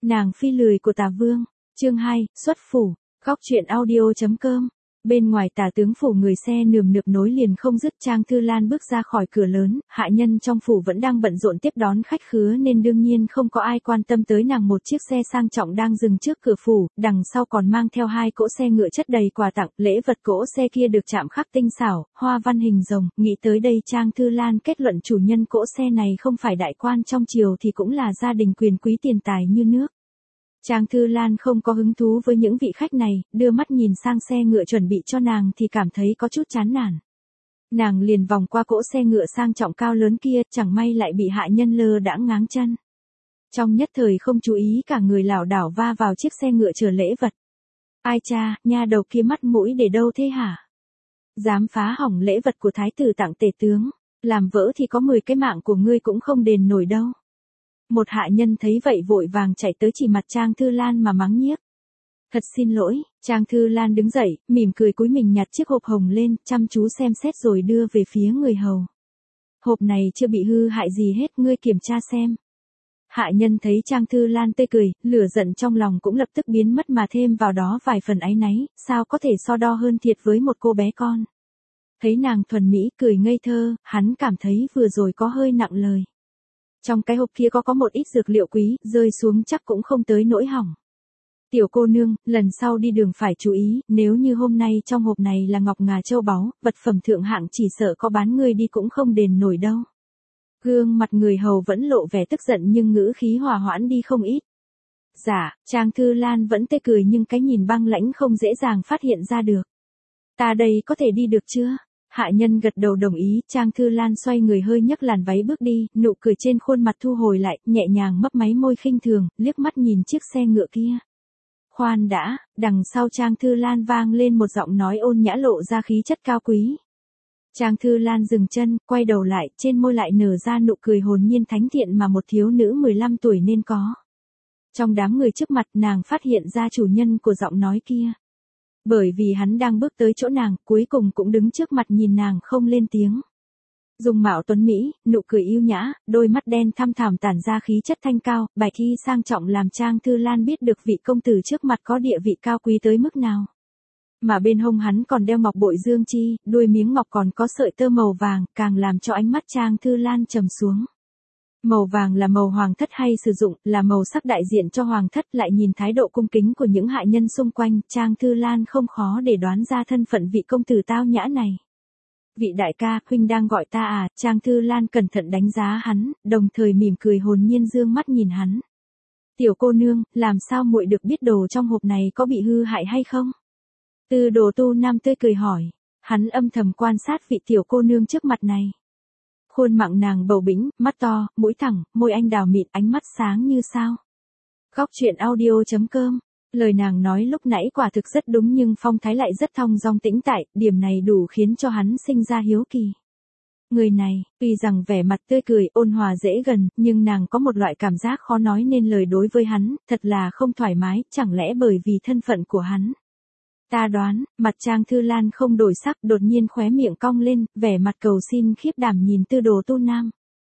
Nàng phi lười của Tả Vương, chương 2, xuất phủ, góc truyện audio.com. Bên ngoài Tả tướng phủ người xe nườm nượp nối liền không dứt. Trang Thư Lan bước ra khỏi cửa lớn, hạ nhân trong phủ vẫn đang bận rộn tiếp đón khách khứa nên đương nhiên không có ai quan tâm tới nàng. Một chiếc xe sang trọng đang dừng trước cửa phủ, đằng sau còn mang theo 2 cỗ xe ngựa chất đầy quà tặng, lễ vật. Cỗ xe kia được chạm khắc tinh xảo, hoa văn hình rồng. Nghĩ tới đây Trang Thư Lan kết luận chủ nhân cỗ xe này không phải đại quan trong triều thì cũng là gia đình quyền quý tiền tài như nước. Trang Thư Lan không có hứng thú với những vị khách này, đưa mắt nhìn sang xe ngựa chuẩn bị cho nàng thì cảm thấy có chút chán nản. Nàng liền vòng qua cỗ xe ngựa sang trọng cao lớn kia, chẳng may lại bị hạ nhân lơ đãng ngáng chân. Trong nhất thời không chú ý cả người lảo đảo va vào chiếc xe ngựa chở lễ vật. Ai cha, nha đầu kia mắt mũi để đâu thế hả? Dám phá hỏng lễ vật của thái tử tặng tể tướng, làm vỡ thì có 10 cái mạng của ngươi cũng không đền nổi đâu. Một hạ nhân thấy vậy vội vàng chạy tới chỉ mặt Trang Thư Lan mà mắng nhiếc. Thật xin lỗi, Trang Thư Lan đứng dậy, mỉm cười cúi mình nhặt chiếc hộp hồng lên, chăm chú xem xét rồi đưa về phía người hầu. Hộp này chưa bị hư hại gì hết, ngươi kiểm tra xem. Hạ nhân thấy Trang Thư Lan tươi cười, lửa giận trong lòng cũng lập tức biến mất mà thêm vào đó vài phần áy náy, sao có thể so đo hơn thiệt với một cô bé con. Thấy nàng thuần mỹ cười ngây thơ, hắn cảm thấy vừa rồi có hơi nặng lời. Trong cái hộp kia có một ít dược liệu quý, rơi xuống chắc cũng không tới nỗi hỏng. Tiểu cô nương, lần sau đi đường phải chú ý, nếu như hôm nay trong hộp này là ngọc ngà châu báu, vật phẩm thượng hạng chỉ sợ có bán ngươi đi cũng không đền nổi đâu. Gương mặt người hầu vẫn lộ vẻ tức giận nhưng ngữ khí hòa hoãn đi không ít. Dạ, Trang Thư Lan vẫn tươi cười nhưng cái nhìn băng lãnh không dễ dàng phát hiện ra được. Ta đây có thể đi được chưa? Hạ nhân gật đầu đồng ý, Trang Thư Lan xoay người hơi nhấc làn váy bước đi, nụ cười trên khuôn mặt thu hồi lại, nhẹ nhàng mấp máy môi khinh thường, liếc mắt nhìn chiếc xe ngựa kia. Khoan đã, đằng sau Trang Thư Lan vang lên một giọng nói ôn nhã lộ ra khí chất cao quý. Trang Thư Lan dừng chân, quay đầu lại, trên môi lại nở ra nụ cười hồn nhiên thánh thiện mà một thiếu nữ 15 tuổi nên có. Trong đám người trước mặt nàng phát hiện ra chủ nhân của giọng nói kia. Bởi vì hắn đang bước tới chỗ nàng, cuối cùng cũng đứng trước mặt nhìn nàng không lên tiếng. Dung mạo tuấn mỹ, nụ cười yêu nhã, đôi mắt đen thăm thẳm tản ra khí chất thanh cao, bạch y sang trọng làm Trang Thư Lan biết được vị công tử trước mặt có địa vị cao quý tới mức nào. Mà bên hông hắn còn đeo ngọc bội dương chi, đuôi miếng ngọc còn có sợi tơ màu vàng, càng làm cho ánh mắt Trang Thư Lan trầm xuống. Màu vàng là màu hoàng thất hay sử dụng, là màu sắc đại diện cho hoàng thất. Lại nhìn thái độ cung kính của những hạ nhân xung quanh, Trang Thư Lan không khó để đoán ra thân phận vị công tử tao nhã này. Vị đại ca, huynh đang gọi ta à? Trang Thư Lan cẩn thận đánh giá hắn, đồng thời mỉm cười hồn nhiên dương mắt nhìn hắn. Tiểu cô nương, làm sao muội được biết đồ trong hộp này có bị hư hại hay không? Tư Đồ Tu Nam tươi cười hỏi, hắn âm thầm quan sát vị tiểu cô nương trước mặt này. Khuôn mặt nàng bầu bĩnh, mắt to, mũi thẳng, môi anh đào mịn, ánh mắt sáng như sao. Góc truyện audio.com. Lời nàng nói lúc nãy quả thực rất đúng nhưng phong thái lại rất thong dong tĩnh tại, điểm này đủ khiến cho hắn sinh ra hiếu kỳ. Người này, tuy rằng vẻ mặt tươi cười, ôn hòa dễ gần, nhưng nàng có một loại cảm giác khó nói nên lời đối với hắn, thật là không thoải mái, chẳng lẽ bởi vì thân phận của hắn. Ta đoán, mặt Trang Thư Lan không đổi sắc, đột nhiên khóe miệng cong lên, vẻ mặt cầu xin khiếp đảm nhìn Tư Đồ Tu Nam.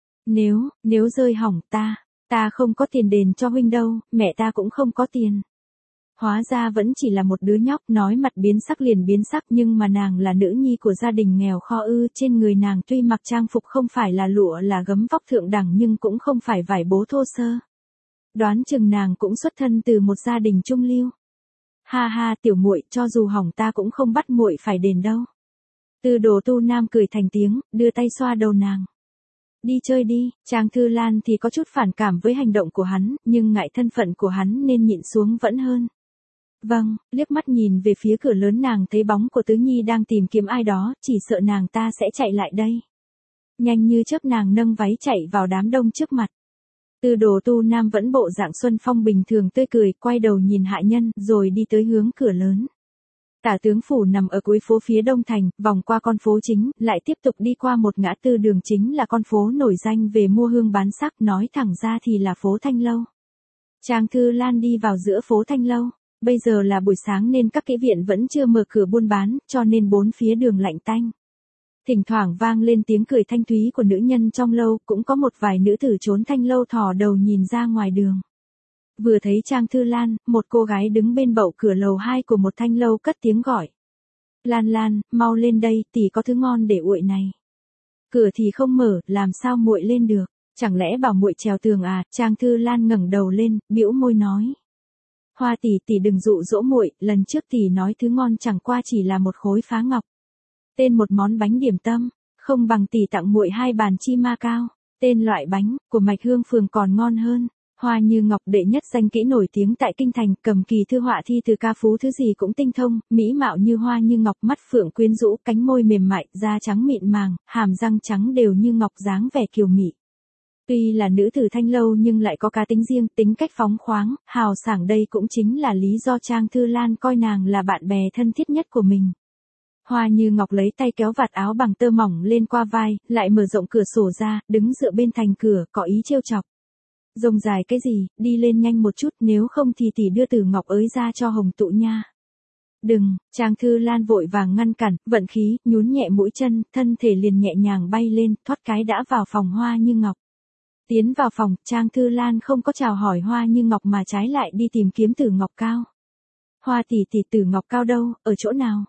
Nếu rơi hỏng ta không có tiền đền cho huynh đâu, mẹ ta cũng không có tiền. Hóa ra vẫn chỉ là một đứa nhóc, nói mặt biến sắc liền biến sắc nhưng mà nàng là nữ nhi của gia đình nghèo kho ư, trên người nàng tuy mặc trang phục không phải là lụa là gấm vóc thượng đẳng nhưng cũng không phải vải bố thô sơ. Đoán chừng nàng cũng xuất thân từ một gia đình trung lưu. Ha ha tiểu muội, cho dù hỏng ta cũng không bắt muội phải đền đâu. Tư Đồ Tu Nam cười thành tiếng, đưa tay xoa đầu nàng. Đi chơi đi, Trang Thư Lan thì có chút phản cảm với hành động của hắn, nhưng ngại thân phận của hắn nên nhịn xuống vẫn hơn. Vâng, liếc mắt nhìn về phía cửa lớn nàng thấy bóng của Tứ Nhi đang tìm kiếm ai đó, chỉ sợ nàng ta sẽ chạy lại đây. Nhanh như chớp nàng nâng váy chạy vào đám đông trước mặt. Tư Đồ Tu Nam vẫn bộ dạng xuân phong bình thường tươi cười, quay đầu nhìn hạ nhân, rồi đi tới hướng cửa lớn. Tả tướng phủ nằm ở cuối phố phía đông thành, vòng qua con phố chính, lại tiếp tục đi qua một ngã tư đường chính là con phố nổi danh về mua hương bán sắc, nói thẳng ra thì là phố Thanh Lâu. Trang Thư Lan đi vào giữa phố Thanh Lâu. Bây giờ là buổi sáng nên các kỹ viện vẫn chưa mở cửa buôn bán, cho nên bốn phía đường lạnh tanh. Thỉnh thoảng vang lên tiếng cười thanh thúy của nữ nhân trong lâu, cũng có một vài nữ tử trốn Thanh Lâu thò đầu nhìn ra ngoài đường. Vừa thấy Trang Thư Lan, một cô gái đứng bên bậu cửa lầu 2 của một thanh lâu cất tiếng gọi. Lan Lan, mau lên đây, tỷ có thứ ngon để uội này. Cửa thì không mở, làm sao muội lên được? Chẳng lẽ bảo muội trèo tường à? Trang Thư Lan ngẩng đầu lên, bĩu môi nói. Hoa tỷ đừng dụ dỗ muội, lần trước tỷ nói thứ ngon chẳng qua chỉ là một khối phá ngọc. Tên một món bánh điểm tâm, không bằng tỷ tặng muội 2 bàn chi ma cao. Tên loại bánh của Mạch Hương Phường còn ngon hơn. Hoa Như Ngọc đệ nhất danh kỹ nổi tiếng tại kinh thành, cầm kỳ thư họa thi từ ca phú thứ gì cũng tinh thông, mỹ mạo như hoa như ngọc, mắt phượng quyến rũ, cánh môi mềm mại, da trắng mịn màng, hàm răng trắng đều như ngọc, dáng vẻ kiều mị. Tuy là nữ tử thanh lâu nhưng lại có cá tính riêng, tính cách phóng khoáng, hào sảng, đây cũng chính là lý do Trang Thư Lan coi nàng là bạn bè thân thiết nhất của mình. Hoa Như Ngọc lấy tay kéo vạt áo bằng tơ mỏng lên qua vai, lại mở rộng cửa sổ ra, đứng dựa bên thành cửa, có ý trêu chọc. Rông dài cái gì, đi lên nhanh một chút, nếu không thì tỷ đưa Tử Ngọc ới ra cho Hồng Tụ nha. Đừng, Trang Thư Lan vội vàng ngăn cản, vận khí, nhún nhẹ mũi chân, thân thể liền nhẹ nhàng bay lên, thoát cái đã vào phòng Hoa Như Ngọc. Tiến vào phòng, Trang Thư Lan không có chào hỏi Hoa Như Ngọc mà trái lại đi tìm kiếm Tử Ngọc Cao. Hoa tỷ Tử Ngọc Cao đâu, ở chỗ nào?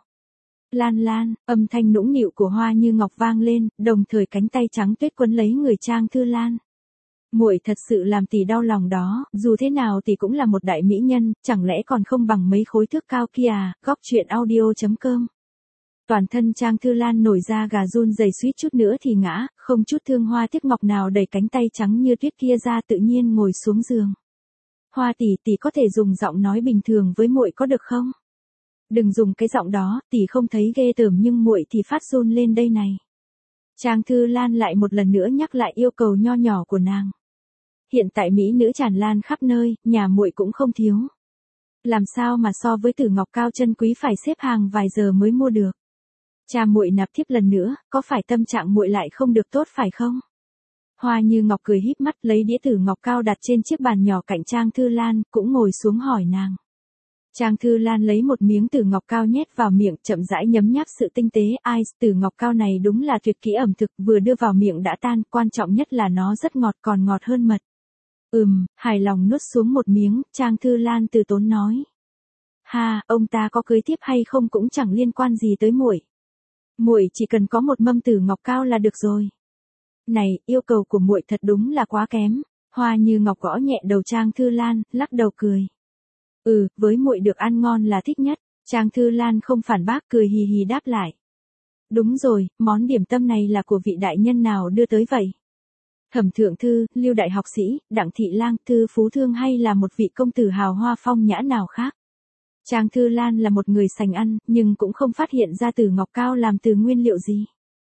Lan Lan, âm thanh nũng nịu của Hoa Như Ngọc vang lên, đồng thời cánh tay trắng tuyết quấn lấy người Trang Thư Lan. Muội thật sự làm tỷ đau lòng đó, dù thế nào tỷ cũng là một đại mỹ nhân, chẳng lẽ còn không bằng mấy khối thước cao kia à? Góc truyện audio.com. Toàn thân Trang Thư Lan nổi da gà run rẩy, suýt chút nữa thì ngã, không chút thương hoa tiếc ngọc nào đẩy cánh tay trắng như tuyết kia ra, tự nhiên ngồi xuống giường. Hoa tỷ có thể dùng giọng nói bình thường với muội có được không? Đừng dùng cái giọng đó, tỷ không thấy ghê tởm nhưng muội thì phát run lên đây này. Trang Thư Lan lại một lần nữa nhắc lại yêu cầu nho nhỏ của nàng. Hiện tại mỹ nữ tràn lan khắp nơi, nhà muội cũng không thiếu. Làm sao mà so với Tử Ngọc Cao chân quý phải xếp hàng vài giờ mới mua được. Cha muội nạp thiếp lần nữa, có phải tâm trạng muội lại không được tốt phải không? Hoa Như Ngọc cười híp mắt, lấy đĩa Tử Ngọc Cao đặt trên chiếc bàn nhỏ cạnh Trang Thư Lan, cũng ngồi xuống hỏi nàng. Trang Thư Lan lấy một miếng Tử Ngọc Cao nhét vào miệng, chậm rãi nhấm nháp sự tinh tế. Ai, Tử Ngọc Cao này đúng là tuyệt kỹ ẩm thực, vừa đưa vào miệng đã tan, quan trọng nhất là nó rất ngọt, còn ngọt hơn mật. Hài lòng nuốt xuống một miếng, Trang Thư Lan từ tốn nói. Ha, ông ta có cưới tiếp hay không cũng chẳng liên quan gì tới muội. Muội chỉ cần có một mâm Tử Ngọc Cao là được rồi. Này, yêu cầu của muội thật đúng là quá kém. Hoa Như Ngọc gõ nhẹ đầu Trang Thư Lan, lắc đầu cười. Với muội được ăn ngon là thích nhất. Trang Thư Lan không phản bác, cười hì hì đáp lại. Đúng rồi, món điểm tâm này là của vị đại nhân nào đưa tới vậy? Thẩm thượng thư, Lưu đại học sĩ, Đặng thị lang, thư phú thương hay là một vị công tử hào hoa phong nhã nào khác? Trang Thư Lan là một người sành ăn, nhưng cũng không phát hiện ra Tử Ngọc Cao làm từ nguyên liệu gì.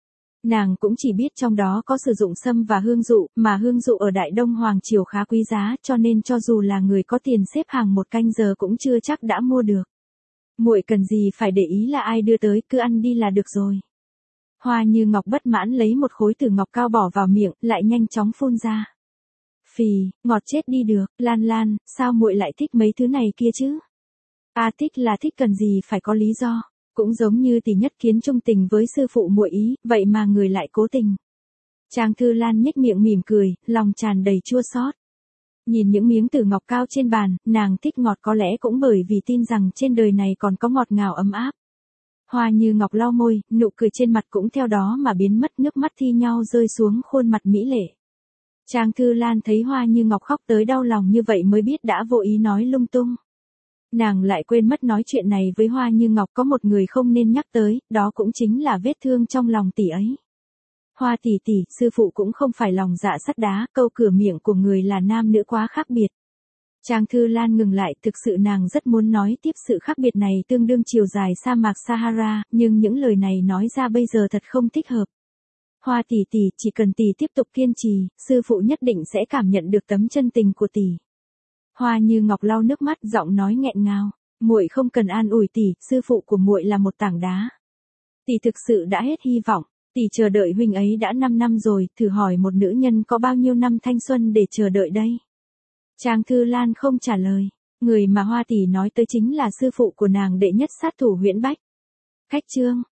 Nàng cũng chỉ biết trong đó có sử dụng sâm và hương dụ, mà hương dụ ở Đại Đông Hoàng Triều khá quý giá, cho nên cho dù là người có tiền xếp hàng một canh giờ cũng chưa chắc đã mua được. Muội cần gì phải để ý là ai đưa tới, cứ ăn đi là được rồi. Hoa Như Ngọc bất mãn lấy một khối Tử Ngọc Cao bỏ vào miệng, lại nhanh chóng phun ra. Phì, ngọt chết đi được, Lan Lan, sao muội lại thích mấy thứ này kia chứ? Thích là thích, cần gì phải có lý do. Cũng giống như tỷ nhất kiến trung tình với sư phụ muội ý, vậy mà người lại cố tình. Trang Thư Lan nhếch miệng mỉm cười, lòng tràn đầy chua xót. Nhìn những miếng Tử Ngọc Cao trên bàn, nàng thích ngọt có lẽ cũng bởi vì tin rằng trên đời này còn có ngọt ngào ấm áp. Hoa Như Ngọc lau môi, nụ cười trên mặt cũng theo đó mà biến mất, nước mắt thi nhau rơi xuống khuôn mặt mỹ lệ. Trang Thư Lan thấy Hoa Như Ngọc khóc tới đau lòng như vậy mới biết đã vô ý nói lung tung. Nàng lại quên mất nói chuyện này với Hoa Như Ngọc, có một người không nên nhắc tới, đó cũng chính là vết thương trong lòng tỷ ấy. Hoa tỷ, sư phụ cũng không phải lòng dạ sắt đá, câu cửa miệng của người là nam nữ quá khác biệt. Trang Thư Lan ngừng lại, thực sự nàng rất muốn nói tiếp sự khác biệt này tương đương chiều dài sa mạc Sahara, nhưng những lời này nói ra bây giờ thật không thích hợp. Hoa tỷ, chỉ cần tỷ tiếp tục kiên trì, sư phụ nhất định sẽ cảm nhận được tấm chân tình của tỷ. Hoa Như Ngọc lau nước mắt, giọng nói nghẹn ngào, muội không cần an ủi tỷ, sư phụ của muội là một tảng đá. Tỷ thực sự đã hết hy vọng, tỷ chờ đợi huynh ấy đã 5 năm rồi, thử hỏi một nữ nhân có bao nhiêu năm thanh xuân để chờ đợi đây. Trang Thư Lan không trả lời, người mà Hoa tỷ nói tới chính là sư phụ của nàng, đệ nhất sát thủ Huyễn Bách. Khách trương,